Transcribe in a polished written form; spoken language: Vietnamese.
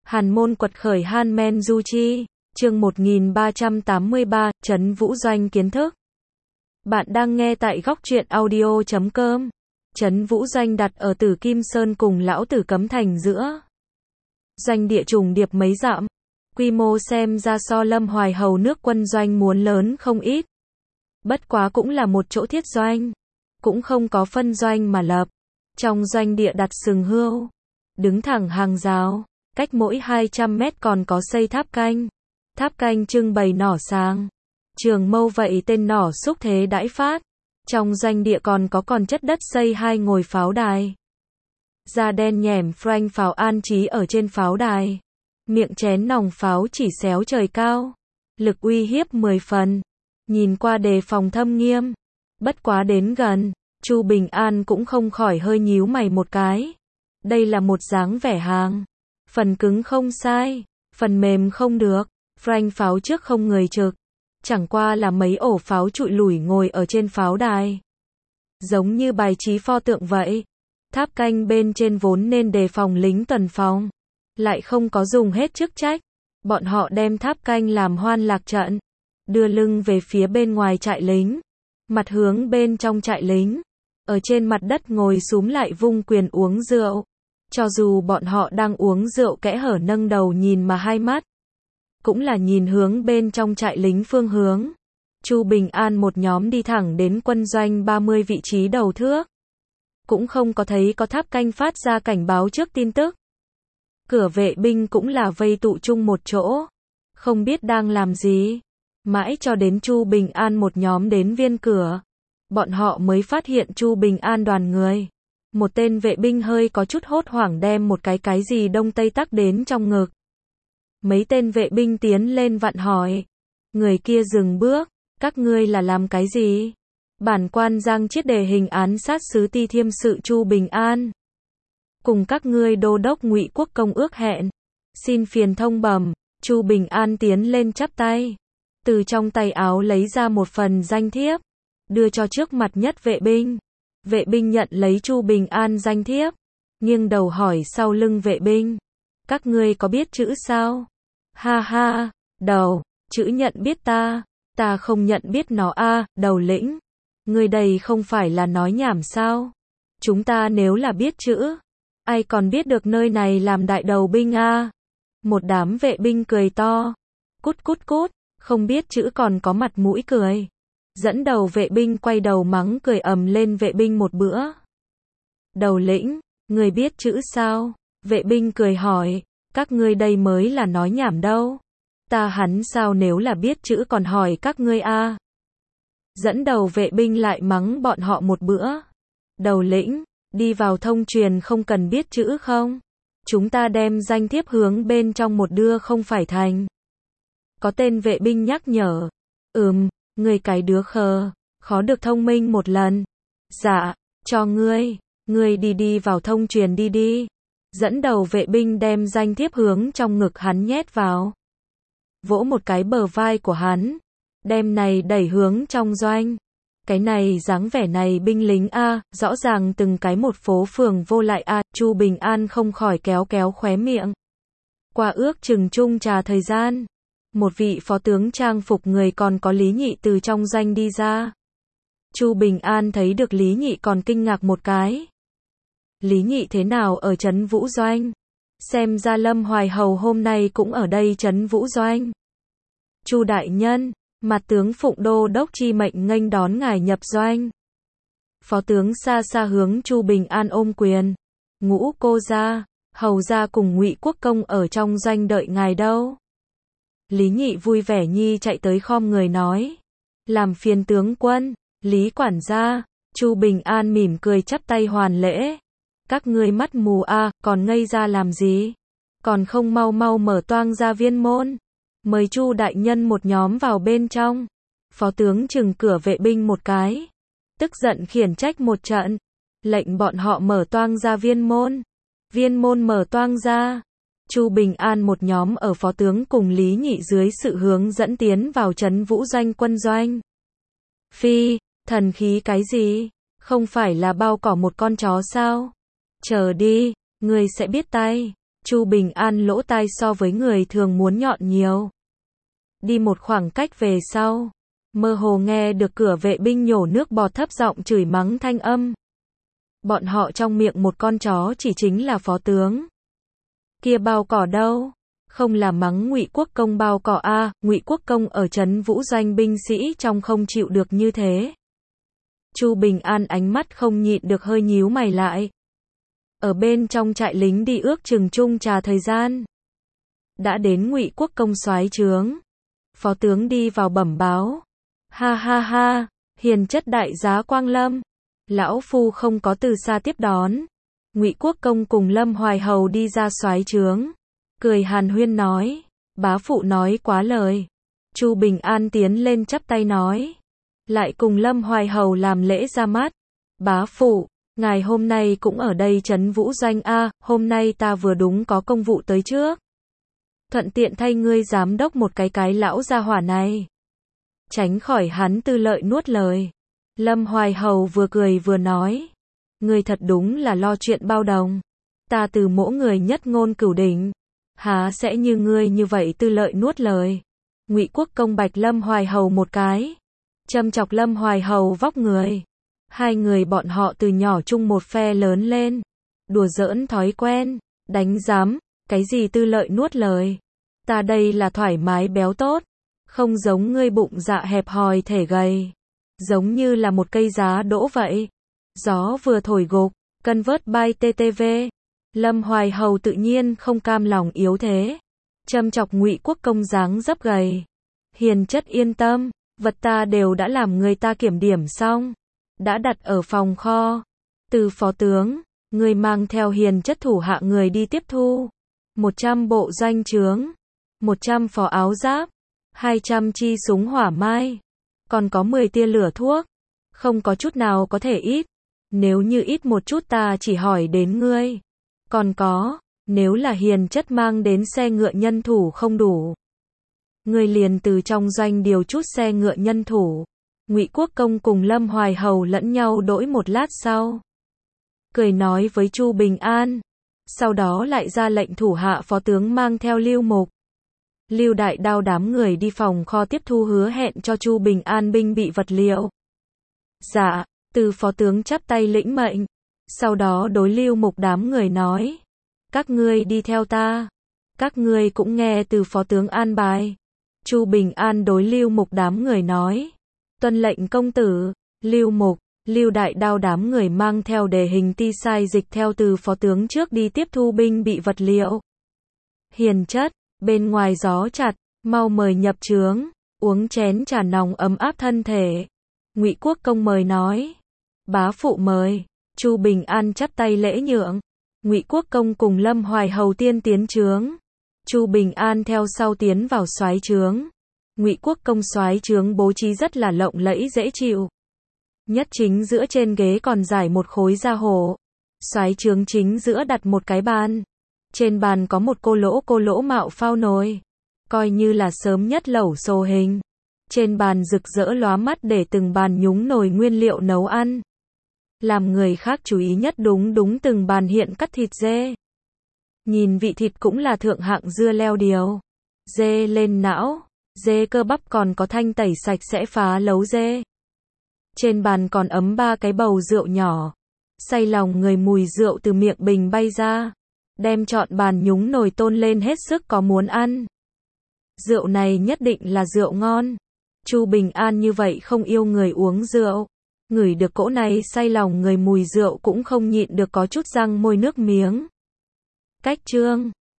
Hàn môn quật khởi Han Men Du Chi, chương 1383, Trấn Vũ Doanh kiến thức. Bạn đang nghe tại góc truyện audio.com. Trấn Vũ Doanh đặt ở Tử Kim Sơn cùng Lão Tử Cấm Thành giữa. Doanh địa trùng điệp mấy dặm. Quy mô xem ra so Lâm Hoài Hầu nước quân doanh muốn lớn không ít. Bất quá cũng là một chỗ thiết doanh. Cũng không có phân doanh mà lập. Trong doanh địa đặt sừng hươu. Đứng thẳng hàng rào. Cách mỗi 200 mét còn có xây tháp canh. Tháp canh trưng bày nỏ sáng. Trường mâu vậy tên nỏ xúc thế đãi phát. Trong doanh địa còn chất đất xây 2 ngồi pháo đài. Da đen nhẻm frank pháo an trí ở trên pháo đài. Miệng chén nòng pháo chỉ xéo trời cao. Lực uy hiếp 10 phần. Nhìn qua đề phòng thâm nghiêm. Bất quá đến gần, Chu Bình An cũng không khỏi hơi nhíu mày một cái. Đây là một dáng vẻ hàng. Phần cứng không sai, phần mềm không được. Frank pháo trước không người trực. Chẳng qua là mấy ổ pháo trụi lủi ngồi ở trên pháo đài. Giống như bài trí pho tượng vậy. Tháp canh bên trên vốn nên đề phòng lính tuần phòng. Lại không có dùng hết chức trách. Bọn họ đem tháp canh làm hoan lạc trận. Đưa lưng về phía bên ngoài trại lính. Mặt hướng bên trong trại lính. Ở trên mặt đất ngồi xúm lại vung quyền uống rượu. Cho dù bọn họ đang uống rượu kẽ hở nâng đầu nhìn mà hai mắt. Cũng là nhìn hướng bên trong trại lính phương hướng. Chu Bình An một nhóm đi thẳng đến quân doanh 30 vị trí đầu thước. Cũng không có thấy có tháp canh phát ra cảnh báo trước tin tức. Cửa vệ binh cũng là vây tụ chung một chỗ. Không biết đang làm gì. Mãi cho đến Chu Bình An một nhóm đến viên cửa. Bọn họ mới phát hiện Chu Bình An đoàn người. Một tên vệ binh hơi có chút hốt hoảng đem một cái gì đông tây tắc đến trong ngực. Mấy tên vệ binh tiến lên vặn hỏi. Người kia dừng bước. Các ngươi là làm cái gì? Bản quan Giang Chiết đề hình án sát sứ Ti Thiêm sự Chu Bình An. Cùng các ngươi đô đốc Ngụy Quốc công ước hẹn. Xin phiền thông bẩm. Chu Bình An tiến lên chắp tay. Từ trong tay áo lấy ra một phần danh thiếp. Đưa cho trước mặt nhất vệ binh. Vệ binh nhận lấy Chu Bình An danh thiếp. Nghiêng đầu hỏi sau lưng vệ binh. Các ngươi có biết chữ sao? Ha ha, đầu, chữ nhận biết ta. Ta không nhận biết nó a, đầu lĩnh. Ngươi đây không phải là nói nhảm sao? Chúng ta nếu là biết chữ. Ai còn biết được nơi này làm đại đầu binh a? Một đám vệ binh cười to. Cút cút cút, không biết chữ còn có mặt mũi cười. Dẫn đầu vệ binh quay đầu mắng cười ầm lên vệ binh một bữa. Đầu lĩnh, người biết chữ sao? Vệ binh cười hỏi, các ngươi đây mới là nói nhảm đâu. Ta hắn sao nếu là biết chữ còn hỏi các ngươi a? Dẫn đầu vệ binh lại mắng bọn họ một bữa. Đầu lĩnh, đi vào thông truyền không cần biết chữ không? Chúng ta đem danh thiếp hướng bên trong một đưa không phải thành. Có tên vệ binh nhắc nhở. Ngươi cái đứa khờ, khó được thông minh một lần. Dạ, cho ngươi đi vào thông truyền đi. Dẫn đầu vệ binh đem danh thiếp hướng trong ngực hắn nhét vào. Vỗ một cái bờ vai của hắn. Đem này đẩy hướng trong doanh. Cái này dáng vẻ này binh lính a, rõ ràng từng cái một phố phường vô lại a. Chu Bình An không khỏi kéo khóe miệng. Qua ước chừng chung trà thời gian. Một vị phó tướng trang phục người còn có Lý Nhị từ trong doanh đi ra. Chu Bình An thấy được Lý Nhị còn kinh ngạc một cái. Lý Nhị thế nào ở Trấn Vũ Doanh? Xem ra Lâm Hoài Hầu hôm nay cũng ở đây Trấn Vũ Doanh. Chu đại nhân, mặt tướng Phụng Đô đốc chi mệnh nghênh đón ngài nhập doanh. Phó tướng xa xa hướng Chu Bình An ôm quyền. Ngũ cô gia, hầu gia cùng Ngụy Quốc công ở trong doanh đợi ngài đâu. Lý Nhị vui vẻ nhi chạy tới khom người nói. Làm phiền tướng quân, Lý quản gia. Chu Bình An mỉm cười chắp tay hoàn lễ. Các ngươi mắt mù a, còn ngây ra làm gì? Còn không mau mở toang ra viên môn. Mời Chu đại nhân một nhóm vào bên trong. Phó tướng trừng cửa vệ binh một cái. Tức giận khiển trách một trận. Lệnh bọn họ mở toang ra viên môn. Viên môn mở toang ra. Chu Bình An một nhóm ở phó tướng cùng Lý Nhị dưới sự hướng dẫn tiến vào Trấn Vũ Doanh quân doanh. Phi, thần khí cái gì? Không phải là bao cỏ một con chó sao? Chờ đi, ngươi sẽ biết tay. Chu Bình An lỗ tai so với người thường muốn nhọn nhiều. Đi một khoảng cách về sau, mơ hồ nghe được cửa vệ binh nhổ nước bọt thấp giọng chửi mắng thanh âm. Bọn họ trong miệng một con chó chỉ chính là phó tướng. Kia bao cỏ đâu? Không là mắng Ngụy Quốc Công bao cỏ a, Ngụy Quốc Công ở trấn Vũ Doanh binh sĩ trong không chịu được như thế. Chu Bình An ánh mắt không nhịn được hơi nhíu mày lại. Ở bên trong trại lính đi ước chừng chung trà thời gian. Đã đến Ngụy Quốc Công soái trướng. Phó tướng đi vào bẩm báo. Ha ha ha, hiền chất đại giá Quang Lâm. Lão phu không có từ xa tiếp đón. Ngụy Quốc Công cùng Lâm Hoài Hầu đi ra soái trướng, cười hàn huyên nói, bá phụ nói quá lời. Chu Bình An tiến lên chắp tay nói, lại cùng Lâm Hoài Hầu làm lễ ra mắt. Bá phụ, ngài hôm nay cũng ở đây trấn Vũ Doanh a, hôm nay ta vừa đúng có công vụ tới trước. Thuận tiện thay ngươi giám đốc một cái lão gia hỏa này. Tránh khỏi hắn tư lợi nuốt lời. Lâm Hoài Hầu vừa cười vừa nói, ngươi thật đúng là lo chuyện bao đồng. Ta từ mỗi người nhất ngôn cửu đỉnh, há sẽ như ngươi như vậy tư lợi nuốt lời. Ngụy Quốc Công bạch Lâm Hoài Hầu một cái, châm chọc Lâm Hoài Hầu vóc người. Hai người bọn họ từ nhỏ chung một phe lớn lên, đùa giỡn thói quen, đánh giám, cái gì tư lợi nuốt lời. Ta đây là thoải mái béo tốt, không giống ngươi bụng dạ hẹp hòi thể gầy, giống như là một cây giá đỗ vậy. Gió vừa thổi gục, cân vớt bay TTV. Lâm Hoài Hầu tự nhiên không cam lòng yếu thế, châm chọc Ngụy Quốc Công dáng dấp gầy. Hiền chất yên tâm, vật ta đều đã làm người ta kiểm điểm xong, đã đặt ở phòng kho. Từ phó tướng, người mang theo hiền chất thủ hạ người đi tiếp thu. 100 bộ doanh trướng, 100 phó áo giáp, 200 chi súng hỏa mai, còn có 10 tia lửa thuốc. Không có chút nào có thể ít. Nếu như ít một chút ta chỉ hỏi đến ngươi. Còn có, nếu là hiền chất mang đến xe ngựa nhân thủ không đủ, ngươi liền từ trong doanh điều chút xe ngựa nhân thủ. Ngụy Quốc Công cùng Lâm Hoài Hầu lẫn nhau đổi một lát sau, cười nói với Chu Bình An, sau đó lại ra lệnh thủ hạ phó tướng mang theo Lưu Mục, Lưu Đại Đao đám người đi phòng kho tiếp thu hứa hẹn cho Chu Bình An binh bị vật liệu. Dạ, từ phó tướng chắp tay lĩnh mệnh, sau đó đối Lưu Mục đám người nói, các ngươi đi theo ta, các ngươi cũng nghe từ phó tướng an bài. Chu Bình An đối Lưu Mục đám người nói, tuân lệnh công tử. Lưu Mục, Lưu Đại Đao đám người mang theo đề hình ti sai dịch theo từ phó tướng trước đi tiếp thu binh bị vật liệu. Hiền chất, bên ngoài gió chặt, mau mời nhập trướng, uống chén trà nóng ấm áp thân thể. Ngụy Quốc Công mời nói, bá phụ mời. Chu Bình An chắp tay lễ nhượng. Ngụy Quốc Công cùng Lâm Hoài Hầu tiên tiến trướng, Chu Bình An theo sau tiến vào soái trướng. Ngụy Quốc Công soái trướng bố trí rất là lộng lẫy dễ chịu. Nhất chính giữa trên ghế còn trải một khối da hổ. Soái trướng chính giữa đặt một cái bàn. Trên bàn có một cô lỗ mạo phao nồi, coi như là sớm nhất lẩu xô hình. Trên bàn rực rỡ lóa mắt để từng bàn nhúng nồi nguyên liệu nấu ăn. Làm người khác chú ý nhất đúng từng bàn hiện cắt thịt dê. Nhìn vị thịt cũng là thượng hạng dưa leo điều. Dê lên não, dê cơ bắp còn có thanh tẩy sạch sẽ phá lấu dê. Trên bàn còn ấm 3 cái bầu rượu nhỏ. Say lòng người mùi rượu từ miệng bình bay ra. Đem trọn bàn nhúng nồi tôn lên hết sức có muốn ăn. Rượu này nhất định là rượu ngon. Chu Bình An như vậy không yêu người uống rượu, ngửi được cỗ này say lòng người mùi rượu cũng không nhịn được có chút răng môi nước miếng. Cách chương